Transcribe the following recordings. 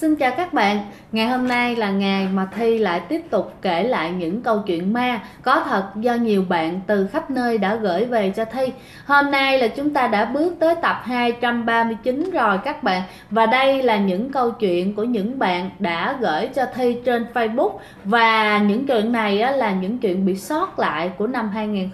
Xin chào các bạn, ngày hôm nay là ngày mà Thi lại tiếp tục kể lại những câu chuyện ma có thật do nhiều bạn từ khắp nơi đã gửi về cho Thi. Hôm nay là chúng ta đã bước tới tập 239 rồi các bạn. Và đây là những câu chuyện của những bạn đã gửi cho Thi trên Facebook. Và những chuyện này là những chuyện bị sót lại của năm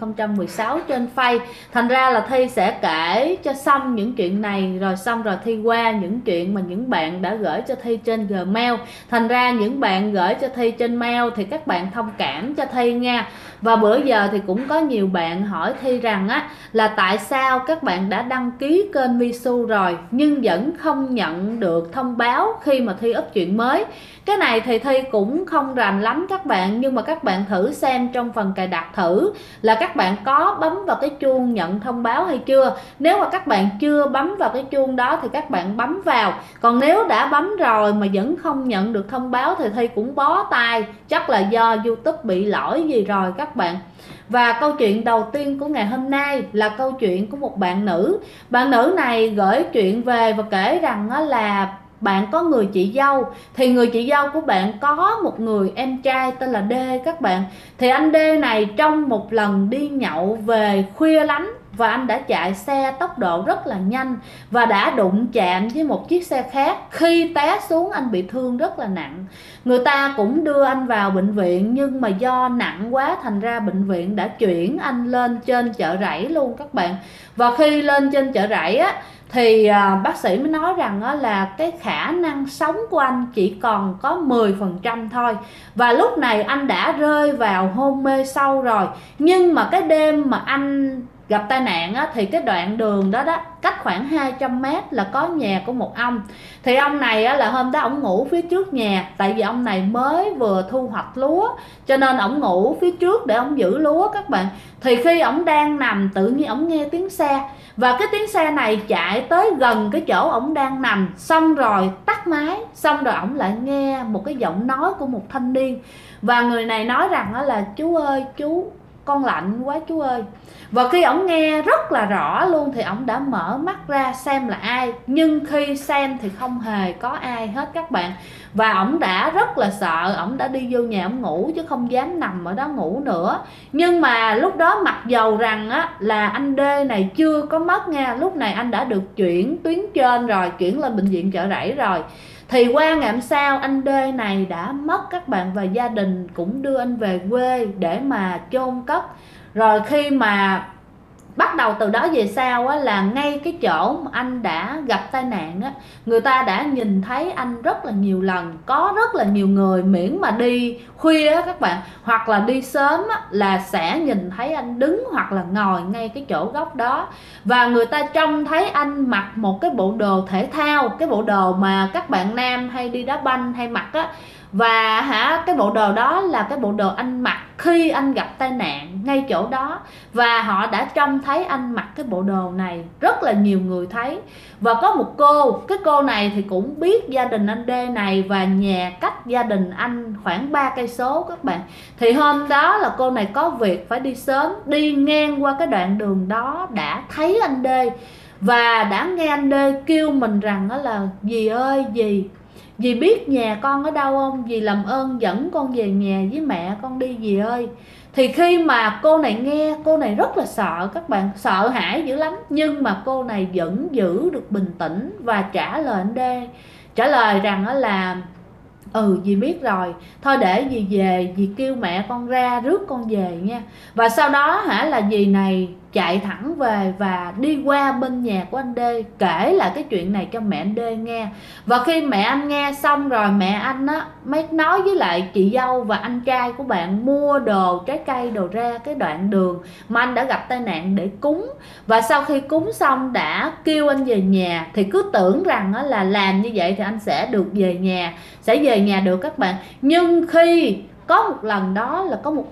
2016 trên Face. Thành ra là Thi sẽ kể cho xong những chuyện này rồi xong rồi Thi qua những chuyện mà những bạn đã gửi cho Thi trên Gmail. Thành ra những bạn gửi cho Thi trên mail thì các bạn thông cảm cho Thi nha. Và bữa giờ thì cũng có nhiều bạn hỏi Thi rằng là tại sao các bạn đã đăng ký kênh Misu rồi nhưng vẫn không nhận được thông báo khi mà Thi up chuyện mới. Cái này thì Thi cũng không rành lắm các bạn, nhưng mà các bạn thử xem trong phần cài đặt thử là các bạn có bấm vào cái chuông nhận thông báo hay chưa. Nếu mà các bạn chưa bấm vào cái chuông đó thì các bạn bấm vào. Còn nếu đã bấm rồi mà vẫn không nhận được thông báo thì Thi cũng bó tay, chắc là do YouTube bị lỗi gì rồi các bạn. Và câu chuyện đầu tiên của ngày hôm nay là câu chuyện của một bạn nữ. Bạn nữ này gửi chuyện về và kể rằng là bạn có người chị dâu. Thì người chị dâu của bạn có một người em trai tên là D các bạn. Thì anh D này trong một lần đi nhậu về khuya lắm, và anh đã chạy xe tốc độ rất là nhanh và đã đụng chạm với một chiếc xe khác. Khi té xuống anh bị thương rất là nặng. Người ta cũng đưa anh vào bệnh viện, nhưng mà do nặng quá thành ra bệnh viện đã chuyển anh lên trên Chợ Rẫy luôn các bạn. Và khi lên trên Chợ Rẫy thì bác sĩ mới nói rằng là cái khả năng sống của anh chỉ còn có 10% thôi. Và lúc này anh đã rơi vào hôn mê sâu rồi. Nhưng mà cái đêm mà anh gặp tai nạn thì cái đoạn đường đó cách khoảng 200 m là có nhà của một ông. Thì ông này là hôm đó ông ngủ phía trước nhà, tại vì ông này mới vừa thu hoạch lúa cho nên ông ngủ phía trước để ông giữ lúa các bạn. Thì khi ông đang nằm tự nhiên ông nghe tiếng xe, và cái tiếng xe này chạy tới gần cái chỗ ông đang nằm, xong rồi tắt máy, xong rồi ông lại nghe một cái giọng nói của một thanh niên. Và người này nói rằng là chú ơi chú, con lạnh quá chú ơi. Và khi ổng nghe rất là rõ luôn thì ổng đã mở mắt ra xem là ai. Nhưng khi xem thì không hề có ai hết các bạn. Và ổng đã rất là sợ, ổng đã đi vô nhà ổng ngủ chứ không dám nằm ở đó ngủ nữa. Nhưng mà lúc đó mặc dầu rằng là anh D này chưa có mất nha. Lúc này anh đã được chuyển tuyến trên rồi, chuyển lên bệnh viện Chợ Rẫy rồi. Thì qua ngày hôm sau anh D này đã mất các bạn, và gia đình cũng đưa anh về quê để mà chôn cất. Rồi khi mà bắt đầu từ đó về sau là ngay cái chỗ mà anh đã gặp tai nạn người ta đã nhìn thấy anh rất là nhiều lần. Có rất là nhiều người miễn mà đi khuya các bạn, hoặc là đi sớm là sẽ nhìn thấy anh đứng hoặc là ngồi ngay cái chỗ góc đó. Và người ta trông thấy anh mặc một cái bộ đồ thể thao, cái bộ đồ mà các bạn nam hay đi đá banh hay mặc và cái bộ đồ đó là cái bộ đồ anh mặc khi anh gặp tai nạn ngay chỗ đó. Và họ đã trông thấy anh mặc cái bộ đồ này, rất là nhiều người thấy. Và có một cô, cái cô này thì cũng biết gia đình anh D này và nhà cách gia đình anh khoảng 3 cây số các bạn. Thì hôm đó là cô này có việc phải đi sớm, đi ngang qua cái đoạn đường đó đã thấy anh D. Và đã nghe anh D kêu mình rằng là dì ơi dì biết nhà con ở đâu không? Dì làm ơn dẫn con về nhà với mẹ con đi dì ơi. Thì khi mà cô này nghe, cô này rất là sợ các bạn, sợ hãi dữ lắm. Nhưng mà cô này vẫn giữ được bình tĩnh và trả lời anh D. Trả lời rằng là dì biết rồi, thôi để dì về, dì kêu mẹ con ra rước con về nha. Và sau đó là dì này chạy thẳng về và đi qua bên nhà của anh D, kể lại cái chuyện này cho mẹ anh D nghe. Và khi mẹ anh nghe xong rồi, mẹ anh mới nói với lại chị dâu và anh trai của bạn mua đồ, trái cây đồ ra cái đoạn đường mà anh đã gặp tai nạn để cúng. Và sau khi cúng xong đã kêu anh về nhà. Thì cứ tưởng rằng là làm như vậy thì anh sẽ được về nhà, sẽ về nhà được các bạn. Nhưng khi có một lần đó là có một bà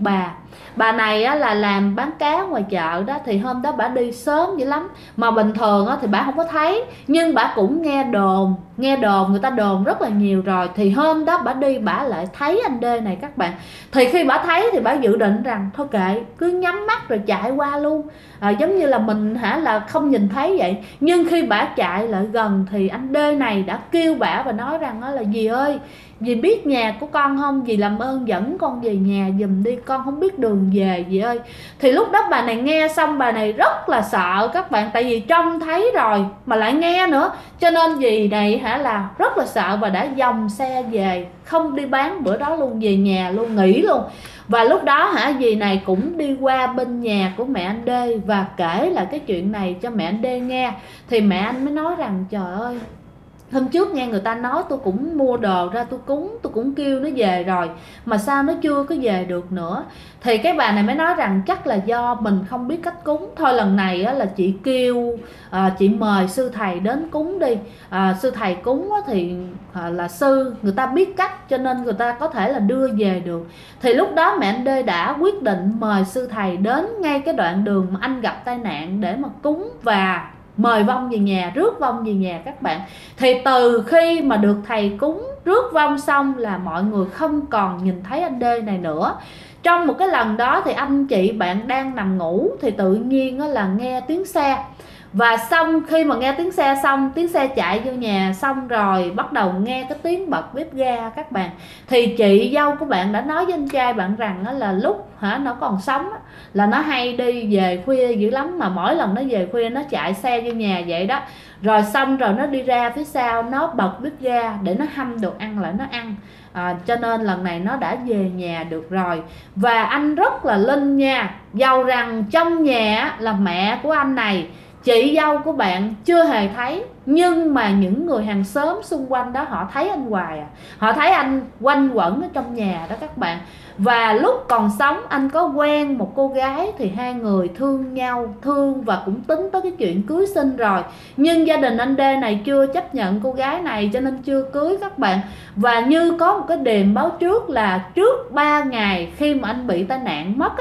Bà này á, là làm bán cá ngoài chợ đó, thì hôm đó bà đi sớm dữ lắm, mà bình thường á, thì bà không có thấy, nhưng bà cũng nghe đồn người ta đồn rất là nhiều rồi. Thì hôm đó bà đi bà lại thấy anh D này các bạn. Thì khi bà thấy thì bà dự định rằng thôi kệ, cứ nhắm mắt rồi chạy qua luôn, giống như là mình là không nhìn thấy vậy. Nhưng khi bà chạy lại gần thì anh D này đã kêu bà và nói rằng là dì ơi, dì biết nhà của con không? Dì làm ơn dẫn con về nhà giùm đi, con không biết đường về dì ơi. Thì lúc đó bà này nghe xong bà này rất là sợ các bạn, tại vì trông thấy rồi mà lại nghe nữa, cho nên dì này là rất là sợ và đã dòng xe về, không đi bán bữa đó luôn, về nhà luôn, nghỉ luôn. Và lúc đó dì này cũng đi qua bên nhà của mẹ anh D và kể lại cái chuyện này cho mẹ anh D nghe. Thì mẹ anh mới nói rằng trời ơi, hôm trước nghe người ta nói tôi cũng mua đồ ra tôi cúng, tôi cũng kêu nó về rồi mà sao nó chưa có về được nữa. Thì cái bà này mới nói rằng chắc là do mình không biết cách cúng thôi. Lần này là chị kêu chị mời sư thầy đến cúng đi. Sư thầy cúng thì là sư, người ta biết cách cho nên người ta có thể là đưa về được. Thì lúc đó mẹ anh D đã quyết định mời sư thầy đến ngay cái đoạn đường mà anh gặp tai nạn để mà cúng và mời vong về nhà, rước vong về nhà các bạn. Thì từ khi mà được thầy cúng rước vong xong là mọi người không còn nhìn thấy anh D này nữa. Trong một cái lần đó thì anh chị bạn đang nằm ngủ thì tự nhiên là nghe tiếng xe. Và xong khi mà nghe tiếng xe xong, tiếng xe chạy vô nhà xong rồi bắt đầu nghe cái tiếng bật bếp ga các bạn. Thì chị dâu của bạn đã nói với anh trai bạn rằng là lúc nó còn sống là nó hay đi về khuya dữ lắm, mà mỗi lần nó về khuya nó chạy xe vô nhà vậy đó. Rồi xong rồi nó đi ra phía sau nó bật bếp ga để nó hâm đồ ăn lại nó ăn. Cho nên lần này nó đã về nhà được rồi. Và anh rất là linh nha, dầu rằng trong nhà là mẹ của anh này, chị dâu của bạn chưa hề thấy, nhưng mà những người hàng xóm xung quanh đó họ thấy anh hoài họ thấy anh quanh quẩn ở trong nhà đó các bạn. Và lúc còn sống anh có quen một cô gái, thì hai người thương nhau, thương và cũng tính tới cái chuyện cưới xin rồi, nhưng gia đình anh D này chưa chấp nhận cô gái này cho nên chưa cưới các bạn. Và như có một cái điềm báo trước là trước 3 ngày khi mà anh bị tai nạn mất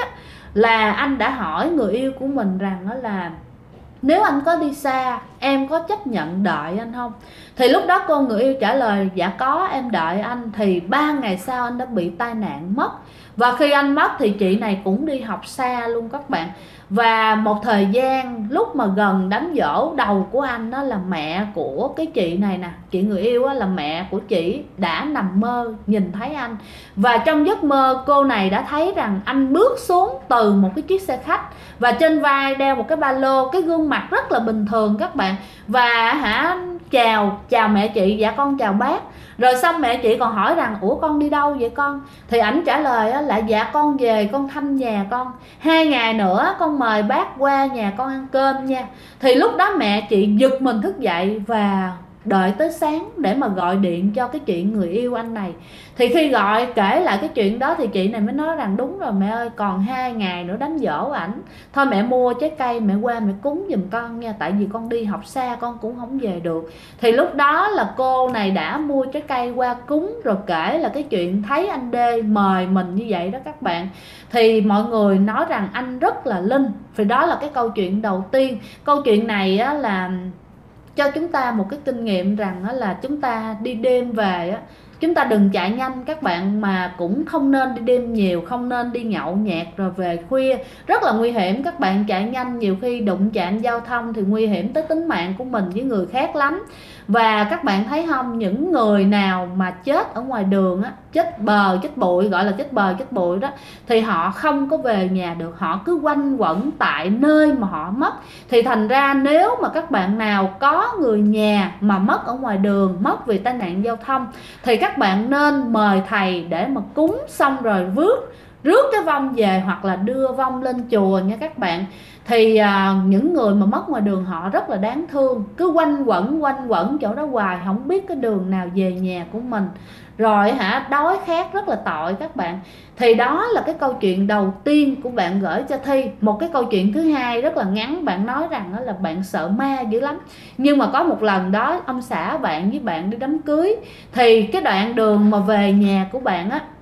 là anh đã hỏi người yêu của mình rằng là nếu anh có đi xa em có chấp nhận đợi anh không? Thì lúc đó cô người yêu trả lời dạ có, em đợi anh. Thì 3 ngày sau anh đã bị tai nạn mất. Và khi anh mất thì chị này cũng đi học xa luôn các bạn. Và một thời gian lúc mà gần đám giỗ đầu của anh đó là mẹ của cái chị này nè, chị người yêu là mẹ của chị đã nằm mơ nhìn thấy anh. Và trong giấc mơ cô này đã thấy rằng anh bước xuống từ một cái chiếc xe khách và trên vai đeo một cái ba lô, cái gương mặt rất là bình thường các bạn. Và chào mẹ chị, dạ con chào bác. Rồi xong mẹ chị còn hỏi rằng ủa con đi đâu vậy con? Thì ảnh trả lời là dạ con về con thăm nhà con, 2 ngày nữa con mời bác qua nhà con ăn cơm nha. Thì lúc đó mẹ chị giật mình thức dậy và đợi tới sáng để mà gọi điện cho cái chị người yêu anh này. Thì khi gọi kể lại cái chuyện đó thì chị này mới nói rằng đúng rồi mẹ ơi, còn 2 ngày nữa đám giỗ ảnh, thôi mẹ mua trái cây mẹ qua mẹ cúng giùm con nha, tại vì con đi học xa con cũng không về được. Thì lúc đó là cô này đã mua trái cây qua cúng, rồi kể là cái chuyện thấy anh D mời mình như vậy đó các bạn. Thì mọi người nói rằng anh rất là linh. Thì đó là cái câu chuyện đầu tiên. Câu chuyện này là cho chúng ta một cái kinh nghiệm rằng là chúng ta đi đêm về chúng ta đừng chạy nhanh các bạn, mà cũng không nên đi đêm nhiều, không nên đi nhậu nhẹt rồi về khuya, rất là nguy hiểm các bạn. Chạy nhanh nhiều khi đụng chạm giao thông thì nguy hiểm tới tính mạng của mình với người khác lắm. Và các bạn thấy không, những người nào mà chết ở ngoài đường chết bờ chết bụi, gọi là chết bờ chết bụi đó, thì họ không có về nhà được, họ cứ quanh quẩn tại nơi mà họ mất. Thì thành ra nếu mà các bạn nào có người nhà mà mất ở ngoài đường, mất vì tai nạn giao thông, thì các bạn nên mời thầy để mà cúng xong rồi rước cái vong về hoặc là đưa vong lên chùa nha các bạn. Thì những người mà mất ngoài đường họ rất là đáng thương, cứ quanh quẩn chỗ đó hoài, không biết cái đường nào về nhà của mình. Rồi đói khát rất là tội các bạn. Thì đó là cái câu chuyện đầu tiên của bạn gửi cho Thi. Một cái câu chuyện thứ hai rất là ngắn, bạn nói rằng là bạn sợ ma dữ lắm. Nhưng mà có một lần đó ông xã bạn với bạn đi đám cưới, thì cái đoạn đường mà về nhà của bạn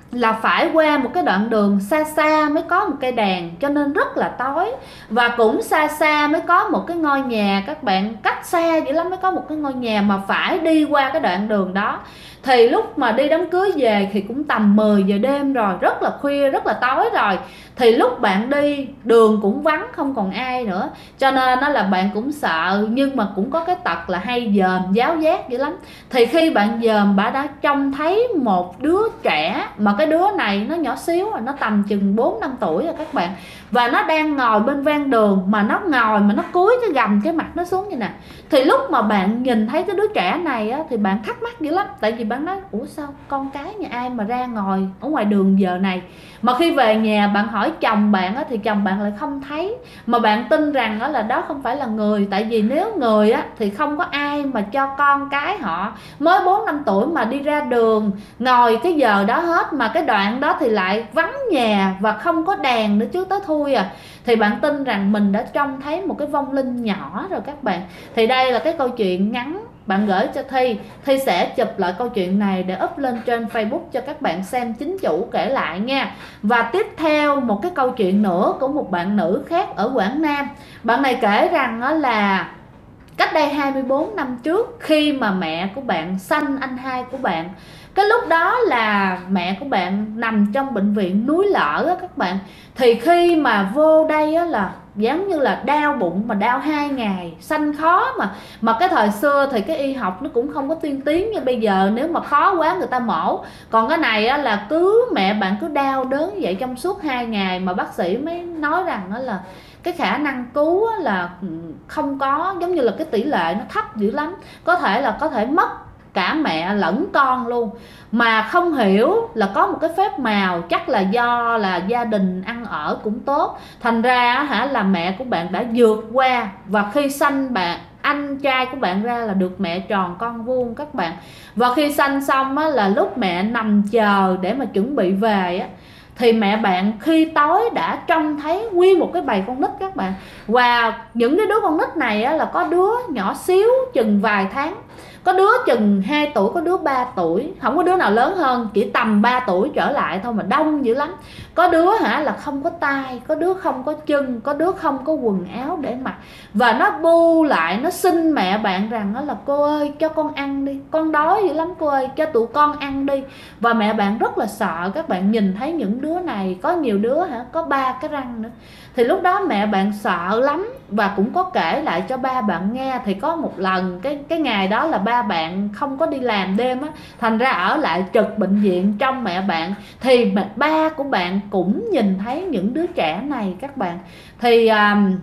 là phải qua một cái đoạn đường xa xa mới có một cây đèn, cho nên rất là tối. Và cũng xa xa mới có một cái ngôi nhà, các bạn, cách xa dữ lắm mới có một cái ngôi nhà mà phải đi qua cái đoạn đường đó. Thì lúc mà đi đám cưới về thì cũng tầm 10 giờ đêm rồi, rất là khuya, rất là tối rồi. Thì lúc bạn đi đường cũng vắng, không còn ai nữa, cho nên nó là bạn cũng sợ, nhưng mà cũng có cái tật là hay dòm giáo giác dữ lắm. Thì khi bạn dòm, bà đã trông thấy một đứa trẻ, mà cái đứa này nó nhỏ xíu, nó tầm chừng 4-5 tuổi rồi các bạn. Và nó đang ngồi bên ven đường, mà nó ngồi mà nó cúi cái gầm cái mặt nó xuống như nè. Thì lúc mà bạn nhìn thấy cái đứa trẻ này á, thì bạn thắc mắc dữ lắm. Tại vì bạn nói ủa sao con cái nhà ai mà ra ngồi ở ngoài đường giờ này. Mà khi về nhà bạn hỏi chồng bạn á, thì chồng bạn lại không thấy. Mà bạn tin rằng á, là đó không phải là người. Tại vì nếu người á, thì không có ai mà cho con cái họ mới 4-5 tuổi mà đi ra đường ngồi cái giờ đó hết. Mà cái đoạn đó thì lại vắng nhà và không có đèn nữa chứ tới thui à. Thì bạn tin rằng mình đã trông thấy một cái vong linh nhỏ rồi các bạn. Thì đây là cái câu chuyện ngắn bạn gửi cho Thi. Thi sẽ chụp lại câu chuyện này để up lên trên Facebook cho các bạn xem chính chủ kể lại nha. Và tiếp theo một cái câu chuyện nữa của một bạn nữ khác ở Quảng Nam. Bạn này kể rằng đó là cách đây 24 năm trước, khi mà mẹ của bạn sanh anh hai của bạn, cái lúc đó là mẹ của bạn nằm trong bệnh viện núi lở á các bạn. Thì khi mà vô đây á là giống như là đau bụng, mà đau 2 ngày, sanh khó mà cái thời xưa thì cái y học nó cũng không có tiên tiến như bây giờ, nếu mà khó quá người ta mổ. Còn cái này á là mẹ bạn cứ đau đớn vậy trong suốt 2 ngày mà bác sĩ mới nói rằng đó là cái khả năng cứu là không có, giống như là cái tỷ lệ nó thấp dữ lắm, có thể mất cả mẹ lẫn con luôn. Mà không hiểu là có một cái phép màu, chắc là do là gia đình ăn ở cũng tốt, thành ra là mẹ của bạn đã vượt qua. Và khi sanh anh trai của bạn ra là được mẹ tròn con vuông các bạn. Và khi sanh xong là lúc mẹ nằm chờ để mà chuẩn bị về thì mẹ bạn khi tối đã trông thấy nguyên một cái bầy con nít các bạn. Và những cái đứa con nít này là có đứa nhỏ xíu chừng vài tháng, có đứa chừng 2 tuổi, có đứa 3 tuổi, không có đứa nào lớn hơn, chỉ tầm 3 tuổi trở lại thôi mà đông dữ lắm. Có đứa là không có tay, có đứa không có chân, có đứa không có quần áo để mặc. Và nó bu lại, nó xin mẹ bạn rằng đó là cô ơi cho con ăn đi, con đói dữ lắm cô ơi, cho tụi con ăn đi. Và mẹ bạn rất là sợ các bạn, nhìn thấy những đứa này, có nhiều đứa có 3 cái răng nữa. Thì lúc đó mẹ bạn sợ lắm và cũng có kể lại cho ba bạn nghe. Thì có một lần cái ngày đó là ba bạn không có đi làm đêm thành ra ở lại trực bệnh viện trong mẹ bạn. Thì ba của bạn cũng nhìn thấy những đứa trẻ này các bạn. Thì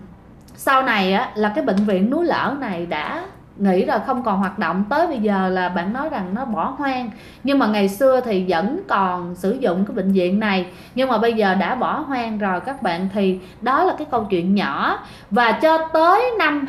sau này là cái bệnh viện núi lở này đã nghĩ là không còn hoạt động, tới bây giờ là bạn nói rằng nó bỏ hoang. Nhưng mà ngày xưa thì vẫn còn sử dụng cái bệnh viện này, nhưng mà bây giờ đã bỏ hoang rồi các bạn. Thì đó là cái câu chuyện nhỏ. Và cho tới năm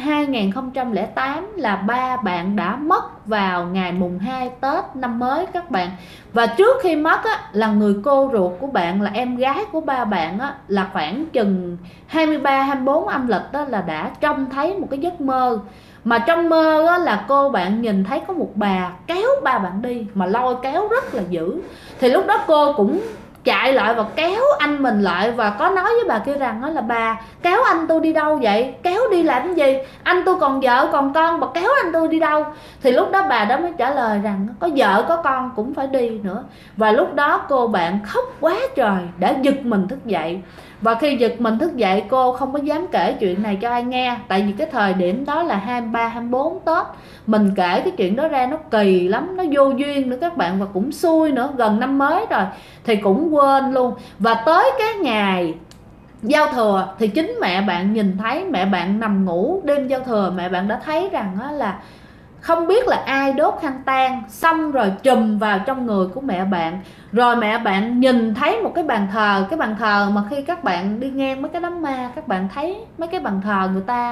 2008 là ba bạn đã mất vào ngày mùng 2 Tết năm mới các bạn. Và trước khi mất là người cô ruột của bạn, là em gái của ba bạn là khoảng chừng 23-24 âm lịch là đã trông thấy một cái giấc mơ. Mà trong mơ là cô bạn nhìn thấy có một bà kéo ba bạn đi, mà lôi kéo rất là dữ. Thì lúc đó cô cũng chạy lại và kéo anh mình lại, và có nói với bà kia rằng là bà kéo anh tôi đi đâu vậy, kéo đi làm cái gì, anh tôi còn vợ còn con, bà kéo anh tôi đi đâu. Thì lúc đó bà đó mới trả lời rằng có vợ có con cũng phải đi nữa. Và lúc đó cô bạn khóc quá trời, đã giật mình thức dậy. Và khi giật mình thức dậy, cô không có dám kể chuyện này cho ai nghe. Tại vì cái thời điểm đó là 23-24 Tết, mình kể cái chuyện đó ra nó kỳ lắm, nó vô duyên nữa các bạn. Và cũng xui nữa, gần năm mới rồi thì cũng quên luôn. Và tới cái ngày giao thừa thì chính mẹ bạn nhìn thấy, mẹ bạn nằm ngủ đêm giao thừa, mẹ bạn đã thấy rằng là không biết là ai đốt khăn tang xong rồi chùm vào trong người của mẹ bạn. Rồi mẹ bạn nhìn thấy một cái bàn thờ, cái bàn thờ mà khi các bạn đi ngang mấy cái đám ma, các bạn thấy mấy cái bàn thờ người ta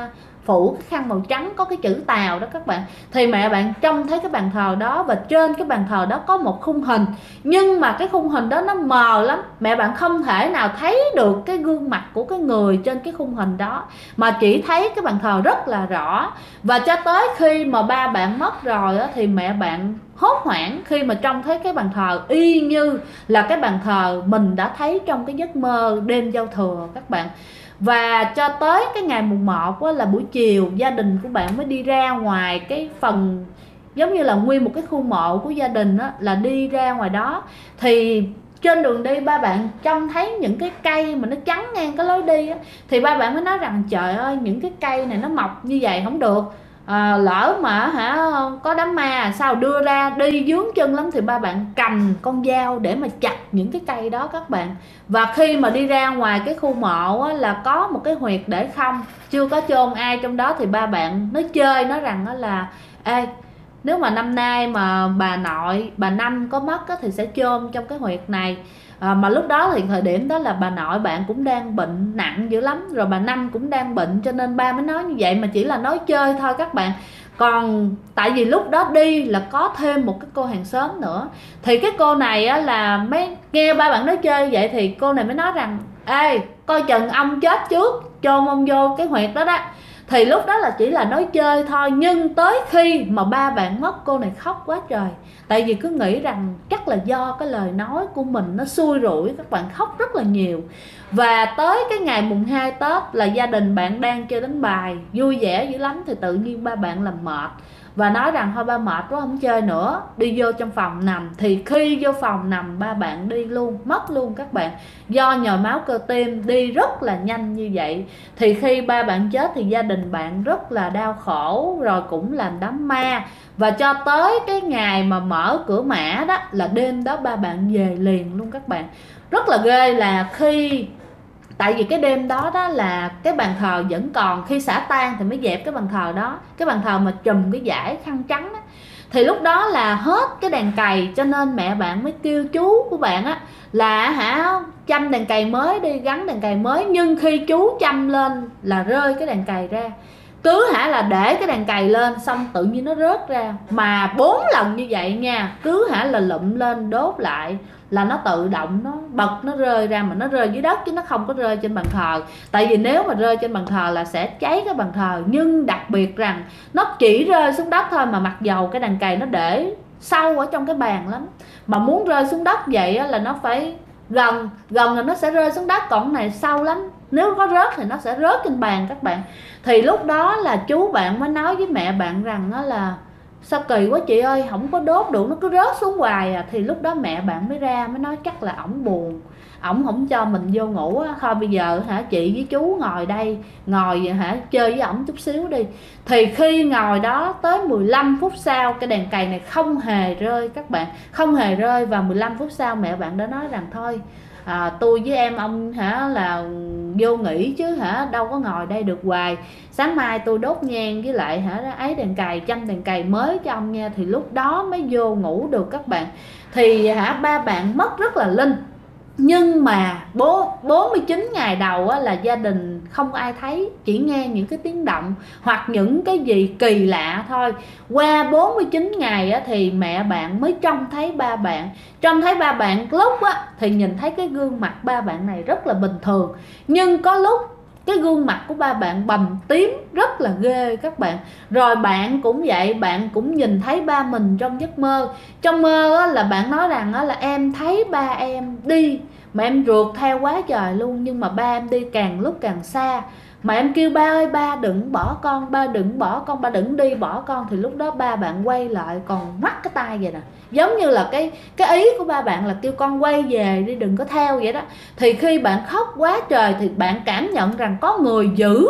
phủ cái khăn màu trắng có cái chữ Tàu đó các bạn. Thì mẹ bạn trông thấy cái bàn thờ đó, và trên cái bàn thờ đó có một khung hình, nhưng mà cái khung hình đó nó mờ lắm, mẹ bạn không thể nào thấy được cái gương mặt của cái người trên cái khung hình đó, mà chỉ thấy cái bàn thờ rất là rõ. Và cho tới khi mà ba bạn mất rồi á, thì mẹ bạn hốt hoảng khi mà trông thấy cái bàn thờ y như là cái bàn thờ mình đã thấy trong cái giấc mơ đêm giao thừa các bạn. Và cho tới cái ngày mùng 1 là buổi chiều, gia đình của bạn mới đi ra ngoài cái phần giống như là nguyên một cái khu mộ của gia đình á, là đi ra ngoài đó. Thì trên đường đi ba bạn trông thấy những cái cây mà nó chắn ngang cái lối đi á, thì ba bạn mới nói rằng trời ơi, những cái cây này nó mọc như vậy không được, lỡ mà có đám ma sao đưa ra đi vướng chân lắm. Thì ba bạn cầm con dao để mà chặt những cái cây đó các bạn. Và khi mà đi ra ngoài cái khu mộ á, là có một cái huyệt để không, chưa có chôn ai trong đó. Thì ba bạn nói chơi nói rằng là ê, nếu mà năm nay mà bà nội bà Năm có mất á, thì sẽ chôn trong cái huyệt này. Mà lúc đó thì thời điểm đó là bà nội bạn cũng đang bệnh nặng dữ lắm, rồi bà Năm cũng đang bệnh, cho nên ba mới nói như vậy, mà chỉ là nói chơi thôi các bạn. Còn tại vì lúc đó đi là có thêm một cái cô hàng xóm nữa, thì cái cô này á, là mấy nghe ba bạn nói chơi vậy thì cô này mới nói rằng ê, coi chừng ông chết trước chôn ông vô cái huyệt đó đó. Thì lúc đó là chỉ là nói chơi thôi, nhưng tới khi mà ba bạn mất, cô này khóc quá trời. Tại vì cứ nghĩ rằng chắc là do cái lời nói của mình nó xui rủi, các bạn khóc rất là nhiều. Và tới cái ngày mùng 2 Tết là gia đình bạn đang chơi đánh bài vui vẻ dữ lắm, thì tự nhiên ba bạn làm mệt và nói rằng thôi ba mệt quá không chơi nữa, đi vô trong phòng nằm. Thì khi vô phòng nằm ba bạn đi luôn, mất luôn các bạn, do nhồi máu cơ tim đi rất là nhanh như vậy. Thì khi ba bạn chết thì gia đình bạn rất là đau khổ, rồi cũng làm đám ma. Và cho tới cái ngày mà mở cửa mã đó là đêm đó ba bạn về liền luôn các bạn. Rất là ghê là khi tại vì cái đêm đó đó là cái bàn thờ vẫn còn, khi xả tang thì mới dẹp cái bàn thờ đó, cái bàn thờ mà trùm cái dải khăn trắng đó. Thì lúc đó là hết cái đèn cầy, cho nên mẹ bạn mới kêu chú của bạn á là chăm đèn cầy mới đi, gắn đèn cầy mới. Nhưng khi chú chăm lên là rơi cái đèn cầy ra, cứ là để cái đèn cầy lên xong tự nhiên nó rớt ra, mà 4 lần như vậy nha, cứ là lụm lên đốt lại là nó tự động nó bật nó rơi ra, mà nó rơi dưới đất chứ nó không có rơi trên bàn thờ. Tại vì nếu mà rơi trên bàn thờ là sẽ cháy cái bàn thờ, nhưng đặc biệt rằng nó chỉ rơi xuống đất thôi, mà mặc dầu cái đèn cầy nó để sâu ở trong cái bàn lắm, mà muốn rơi xuống đất vậy là nó phải gần là nó sẽ rơi xuống đất, còn này sâu lắm, nếu có rớt thì nó sẽ rớt trên bàn các bạn. Thì lúc đó là chú bạn mới nói với mẹ bạn rằng đó là sao kỳ quá chị ơi, không có đốt được, nó cứ rớt xuống hoài à. Thì lúc đó mẹ bạn mới ra mới nói chắc là ổng buồn, ổng không cho mình vô ngủ á, thôi bây giờ chị với chú ngồi đây, ngồi chơi với ổng chút xíu đi. Thì khi ngồi đó tới 15 phút sau cái đèn cầy này không hề rơi các bạn, không hề rơi. Và 15 phút sau mẹ bạn đã nói rằng thôi tôi với em ông là vô nghỉ chứ đâu có ngồi đây được hoài, sáng mai tôi đốt nhang với lại ấy đèn cầy, chăm đèn cầy mới cho ông nha. Thì lúc đó mới vô ngủ được các bạn. Thì ba bạn mất rất là linh, nhưng mà 49 ngày đầu là gia đình không ai thấy, chỉ nghe những cái tiếng động hoặc những cái gì kỳ lạ thôi. Qua 49 ngày thì mẹ bạn mới trông thấy ba bạn. Trông thấy ba bạn lúc thì nhìn thấy cái gương mặt ba bạn này rất là bình thường, nhưng có lúc cái gương mặt của ba bạn bầm tím rất là ghê các bạn. Rồi bạn cũng vậy, bạn cũng nhìn thấy ba mình trong giấc mơ. Trong mơ là bạn nói rằng là em thấy ba em đi mà em rượt theo quá trời luôn, nhưng mà ba em đi càng lúc càng xa, mà em kêu ba ơi ba đừng bỏ con, ba đừng bỏ con, ba đừng đi bỏ con. Thì lúc đó ba bạn quay lại còn ngoắt cái tay vậy nè, giống như là cái ý của ba bạn là kêu con quay về đi, đừng có theo vậy đó. Thì khi bạn khóc quá trời thì bạn cảm nhận rằng có người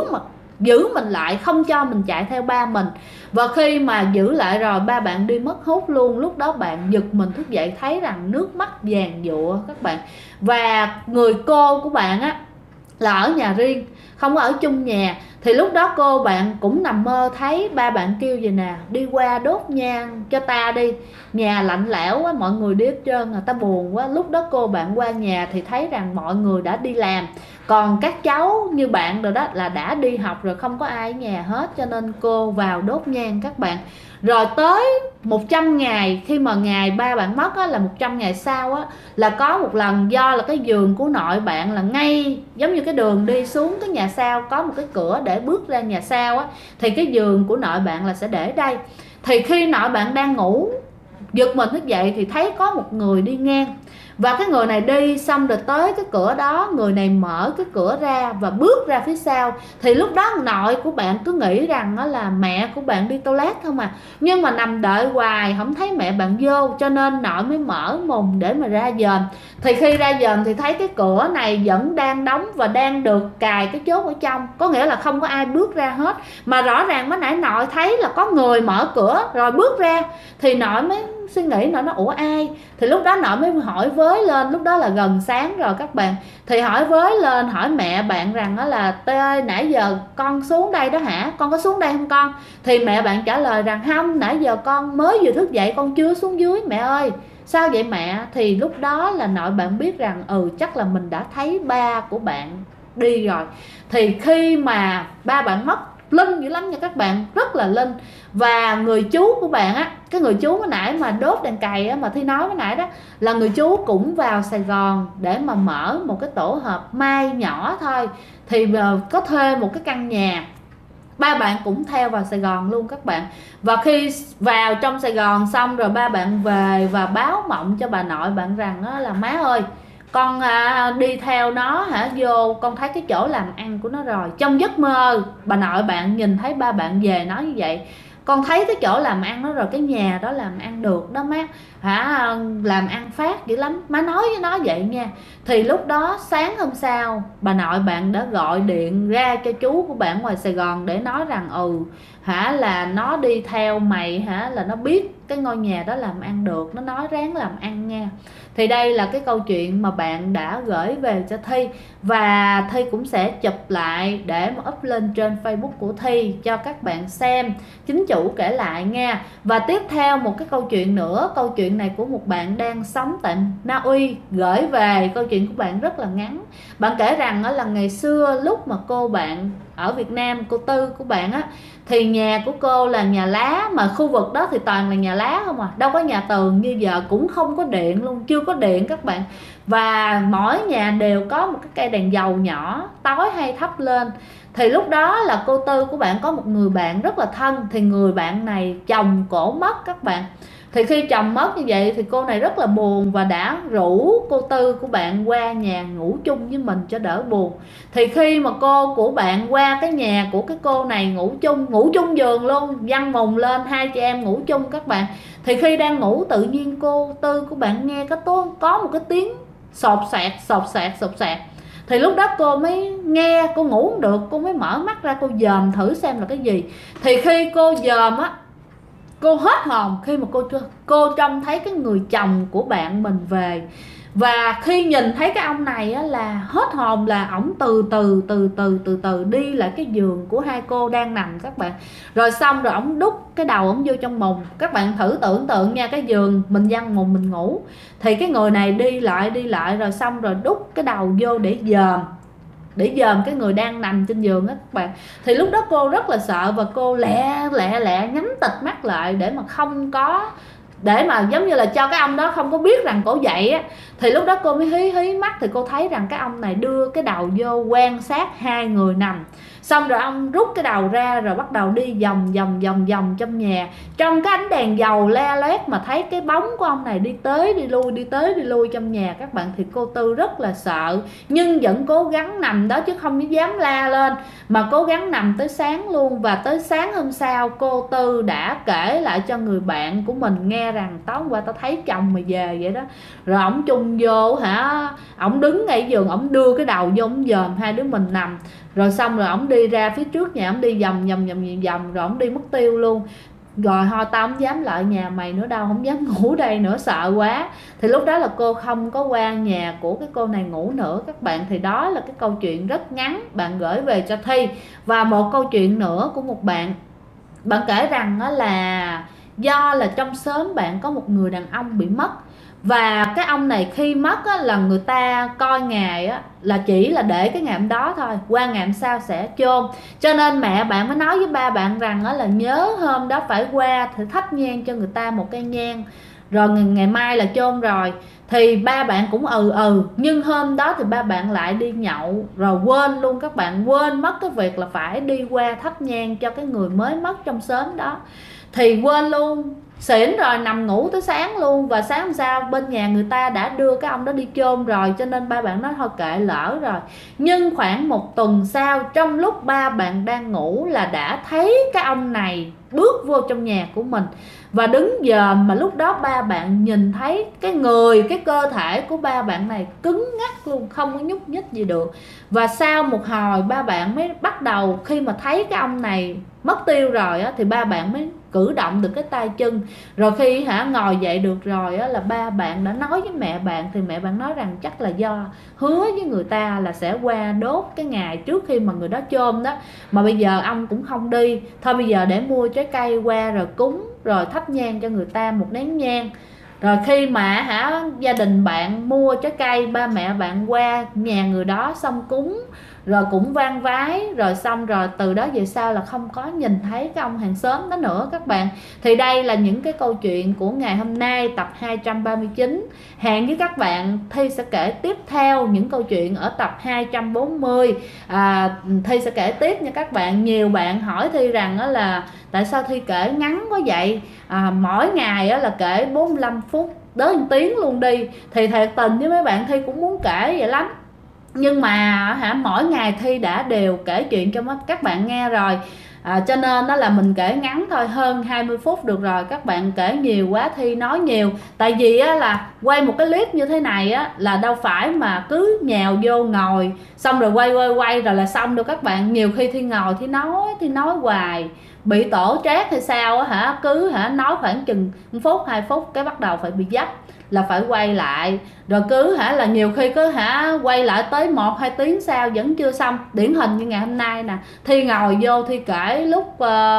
giữ mình lại, không cho mình chạy theo ba mình. Và khi mà giữ lại rồi ba bạn đi mất hút luôn. Lúc đó bạn giật mình thức dậy thấy rằng nước mắt vàng dụa các bạn. Và người cô của bạn là ở nhà riêng, không có ở chung nhà. Thì lúc đó cô bạn cũng nằm mơ thấy ba bạn kêu vậy nè, đi qua đốt nhang cho ta đi, nhà lạnh lẽo quá, mọi người đi hết trơn, người ta buồn quá. Lúc đó cô bạn qua nhà thì thấy rằng mọi người đã đi làm, Còn các cháu như bạn rồi đó là đã đi học rồi, không có ai ở nhà hết, cho nên cô vào đốt nhang các bạn. Rồi tới 100 ngày, khi mà ngày ba bạn mất á, là 100 ngày sau á, là có một lần do là cái giường của nội bạn là ngay giống như cái đường đi xuống cái nhà sau, có một cái cửa để bước ra nhà sau á, thì cái giường của nội bạn là sẽ để đây. Thì khi nội bạn đang ngủ, giật mình thức dậy thì thấy có một người đi ngang, và cái người này đi xong rồi tới cái cửa đó, người này mở cái cửa ra và bước ra phía sau. Thì lúc đó nội của bạn cứ nghĩ rằng đó là mẹ của bạn đi toilet không à, nhưng mà nằm đợi hoài không thấy mẹ bạn vô, cho nên nội mới mở mùng để mà ra dòm. Thì khi ra dòm thì thấy cái cửa này vẫn đang đóng và đang được cài cái chốt ở trong, có nghĩa là không có ai bước ra hết. Mà rõ ràng mới nãy nội thấy là có người mở cửa rồi bước ra, thì nội mới suy nghĩ, nội nói ủa ai. Thì lúc đó nội mới hỏi với lên, lúc đó là gần sáng rồi các bạn, thì hỏi với lên hỏi mẹ bạn rằng đó là Tê ơi, nãy giờ con xuống đây đó hả, con có xuống đây không con? Thì mẹ bạn trả lời rằng không, nãy giờ con mới vừa thức dậy, con chưa xuống dưới mẹ ơi. Sao vậy mẹ? Thì lúc đó là nội bạn biết rằng chắc là mình đã thấy ba của bạn đi rồi. Thì khi mà ba bạn mất, linh dữ lắm nha các bạn, rất là linh. Và người chú của bạn á, cái người chú mới nãy mà đốt đèn cày á, mà Thi nói mới nãy đó, là người chú cũng vào Sài Gòn để mà mở một cái tổ hợp may nhỏ thôi. Thì có thuê một cái căn nhà, ba bạn cũng theo vào Sài Gòn luôn các bạn. Và khi vào trong Sài Gòn xong rồi, ba bạn về và báo mộng cho bà nội bạn rằng đó là má ơi, con đi theo nó hả, vô con thấy cái chỗ làm ăn của nó rồi. Trong giấc mơ bà nội bạn nhìn thấy ba bạn về nói như vậy, con thấy cái chỗ làm ăn đó rồi, cái nhà đó làm ăn được đó má hả, làm ăn phát dữ lắm, má nói với nó vậy nha. Thì lúc đó sáng hôm sau, bà nội bạn đã gọi điện ra cho chú của bạn ngoài Sài Gòn để nói rằng là nó đi theo mày hả, là nó biết cái ngôi nhà đó làm ăn được, nó nói ráng làm ăn nha. Thì đây là cái câu chuyện mà bạn đã gửi về cho Thi, và Thi cũng sẽ chụp lại để mà up lên trên Facebook của Thi cho các bạn xem, chính chủ kể lại nha. Và tiếp theo một cái câu chuyện nữa, câu chuyện này của một bạn đang sống tại Na Uy gửi về. Câu chuyện của bạn rất là ngắn. Bạn kể rằng là ngày xưa lúc mà cô bạn ở Việt Nam, cô Tư của bạn á, thì nhà của cô là nhà lá, mà khu vực đó thì toàn là nhà lá không à, đâu có nhà tường như giờ, cũng không có điện luôn, chưa có điện các bạn. Và mỗi nhà đều có một cái cây đèn dầu nhỏ, tối hay thắp lên. Thì lúc đó là cô Tư của bạn có một người bạn rất là thân, thì người bạn này chồng cổ mất các bạn. Thì khi chồng mất như vậy thì cô này rất là buồn, và đã rủ cô Tư của bạn qua nhà ngủ chung với mình cho đỡ buồn. Thì khi mà cô của bạn qua cái nhà của cái cô này ngủ chung giường luôn, văng mùng lên, hai chị em ngủ chung các bạn. Thì khi đang ngủ, tự nhiên cô Tư của bạn nghe có một cái tiếng sột sạt. Thì lúc đó cô mới nghe, cô ngủ không được, cô mới mở mắt ra, cô dòm thử xem là cái gì. Thì khi cô dòm á, cô hết hồn khi mà cô trông thấy cái người chồng của bạn mình về. Và khi nhìn thấy cái ông này á, là hết hồn, là ổng từ từ đi lại cái giường của hai cô đang nằm các bạn. Rồi xong rồi ổng đút cái đầu ổng vô trong mùng. Các bạn thử tưởng tượng nha, cái giường mình văng mùng mình ngủ, thì cái người này đi lại rồi xong rồi đút cái đầu vô để dòm cái người đang nằm trên giường á các bạn. Thì lúc đó cô rất là sợ, và cô lẹ nhắm tịt mắt lại để mà không có, để mà giống như là cho cái ông đó không có biết rằng cổ dậy á. Thì lúc đó cô mới hí mắt, thì cô thấy rằng cái ông này đưa cái đầu vô quan sát hai người nằm. Xong rồi ông rút cái đầu ra rồi bắt đầu đi vòng trong nhà, trong cái ánh đèn dầu le lét mà thấy cái bóng của ông này đi tới đi lui trong nhà các bạn. Thì cô Tư rất là sợ, nhưng vẫn cố gắng nằm đó chứ không dám la lên, mà cố gắng nằm tới sáng luôn. Và tới sáng hôm sau, cô Tư đã kể lại cho người bạn của mình nghe rằng tối hôm qua tao thấy chồng mày về vậy đó. Rồi ổng chung vô hả, ổng đứng ngay giường, ổng đưa cái đầu vô, ổng dòm hai đứa mình nằm. Rồi xong rồi ổng đi ra phía trước nhà, ổng đi vòng rồi ổng đi mất tiêu luôn. Rồi thôi tao không dám lại nhà mày nữa đâu, không dám ngủ đây nữa, sợ quá. Thì lúc đó là cô không có qua nhà của cái cô này ngủ nữa các bạn. Thì đó là cái câu chuyện rất ngắn bạn gửi về cho Thi. Và một câu chuyện nữa của một bạn kể rằng là do là trong xóm bạn có một người đàn ông bị mất, Và cái ông này khi mất á, là người ta coi ngày á, là chỉ là để cái ngày hôm đó thôi, qua ngày hôm sau sẽ chôn. Cho nên mẹ bạn mới nói với ba bạn rằng á, là nhớ hôm đó phải qua thì thắp nhang cho người ta một cây nhang, rồi ngày mai là chôn rồi. Thì ba bạn cũng nhưng hôm đó thì ba bạn lại đi nhậu rồi quên luôn, các bạn quên mất cái việc là phải đi qua thắp nhang cho cái người mới mất trong xóm đó, thì quên luôn, xỉn rồi nằm ngủ tới sáng luôn. Và sáng hôm sau bên nhà người ta đã đưa cái ông đó đi chôn rồi, cho nên ba bạn nói thôi kệ lỡ rồi. Nhưng khoảng một tuần sau, trong lúc ba bạn đang ngủ là đã thấy cái ông này bước vô trong nhà của mình. Và đứng giờ mà lúc đó ba bạn nhìn thấy cái người, cái cơ thể của ba bạn này cứng ngắc luôn, không có nhúc nhích gì được. Và sau một hồi ba bạn mới bắt đầu, khi mà thấy cái ông này mất tiêu rồi á, thì ba bạn mới cử động được cái tay chân. Rồi khi ngồi dậy được rồi á, là ba bạn đã nói với mẹ bạn, thì mẹ bạn nói rằng chắc là do hứa với người ta là sẽ qua đốt cái ngày trước khi mà người đó chôn đó, mà bây giờ ông cũng không đi, thôi bây giờ để mua trái cây qua rồi cúng, rồi thắp nhang cho người ta một nén nhang. Rồi khi mà gia đình bạn mua trái cây, ba mẹ bạn qua nhà người đó xong cúng, rồi cũng vang vái, rồi xong rồi từ đó về sau là không có nhìn thấy cái ông hàng xóm đó nữa các bạn. Thì đây là những cái câu chuyện của ngày hôm nay, tập 239. Hẹn với các bạn Thi sẽ kể tiếp theo những câu chuyện ở tập 240. Thi sẽ kể tiếp nha các bạn. Nhiều bạn hỏi Thi rằng đó là tại sao Thi kể ngắn quá vậy, mỗi ngày là kể 45 phút tới 1 tiếng luôn đi. Thì thiệt tình với mấy bạn, Thi cũng muốn kể vậy lắm, nhưng mà mỗi ngày Thi đã đều kể chuyện cho các bạn nghe rồi, cho nên đó là mình kể ngắn thôi, hơn 20 phút được rồi. Các bạn kể nhiều quá Thi nói nhiều, tại vì là quay một cái clip như thế này á, là đâu phải mà cứ nhào vô ngồi xong rồi quay rồi là xong đâu các bạn. Nhiều khi Thi ngồi Thi nói hoài, bị tổ trát hay sao á, cứ nói khoảng chừng 1 phút 2 phút cái bắt đầu phải bị dấp, là phải quay lại. Rồi cứ là nhiều khi cứ quay lại tới 1-2 tiếng sau vẫn chưa xong. Điển hình như ngày hôm nay nè, Thi ngồi vô Thi kể lúc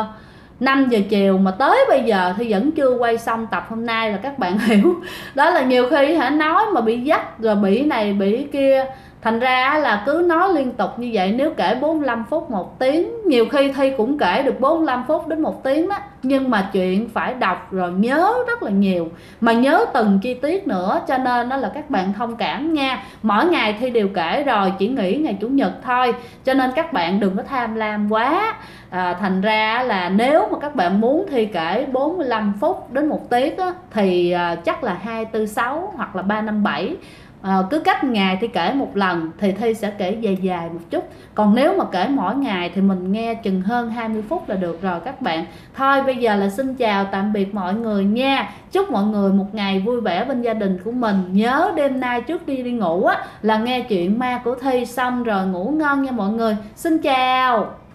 5 giờ chiều mà tới bây giờ Thi vẫn chưa quay xong tập hôm nay, là các bạn hiểu đó là nhiều khi nói mà bị dắt, rồi bị này bị kia, thành ra là cứ nói liên tục như vậy. Nếu kể 45 phút 1 tiếng, nhiều khi Thi cũng kể được 45 phút đến 1 tiếng đó, nhưng mà chuyện phải đọc rồi nhớ rất là nhiều, mà nhớ từng chi tiết nữa, cho nên đó là các bạn thông cảm nha. Mỗi ngày Thi đều kể rồi, chỉ nghỉ ngày chủ nhật thôi, cho nên các bạn đừng có tham lam quá. Thành ra là nếu mà các bạn muốn Thi kể 45 phút đến 1 tiếng á, thì chắc là 246 hoặc là 357. Cứ cách ngày Thi kể một lần thì Thi sẽ kể dài dài một chút. Còn nếu mà kể mỗi ngày thì mình nghe chừng hơn 20 phút là được rồi các bạn. Thôi bây giờ là xin chào tạm biệt mọi người nha. Chúc mọi người một ngày vui vẻ bên gia đình của mình. Nhớ đêm nay trước đi ngủ á, là nghe chuyện ma của Thi xong rồi ngủ ngon nha mọi người. Xin chào.